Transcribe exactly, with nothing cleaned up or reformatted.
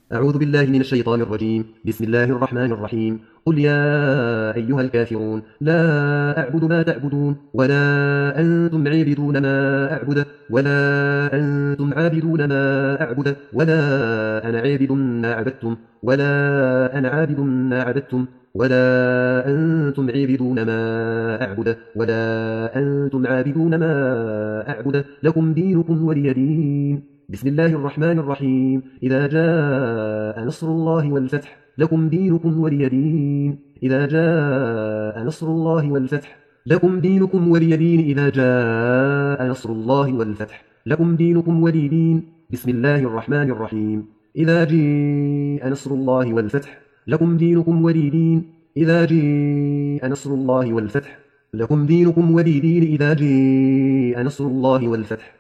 أعوذ بالله من الشيطان الرجيم. بسم الله الرحمن الرحيم. قل يا أيها الكافرون لا أعبد ما تعبدون ولا أنتم عابدون ما أعبد ولا أنتم عابدون ما أعبد ولا أنا عابد ما عبدتم ولا أنا عابد ما عبدتم ولا أنتم عابدون ما أعبد ولا أنتم عابدون ما أعبد لكم دينكم ولي دين. بسم الله الرحمن الرحيم. إذا جاء نصر الله والفتح لكم دينكم ولي دين. إذا جاء نصر الله والفتح لكم دينكم ولي دين. إذا جاء نصر الله والفتح لكم دينكم ولي دين. بسم الله الرحمن الرحيم. إذا جاء نصر الله والفتح لكم دينكم ولي دين. إذا جاء نصر الله والفتح لكم دينكم ولي دين. إذا جاء نصر الله والفتح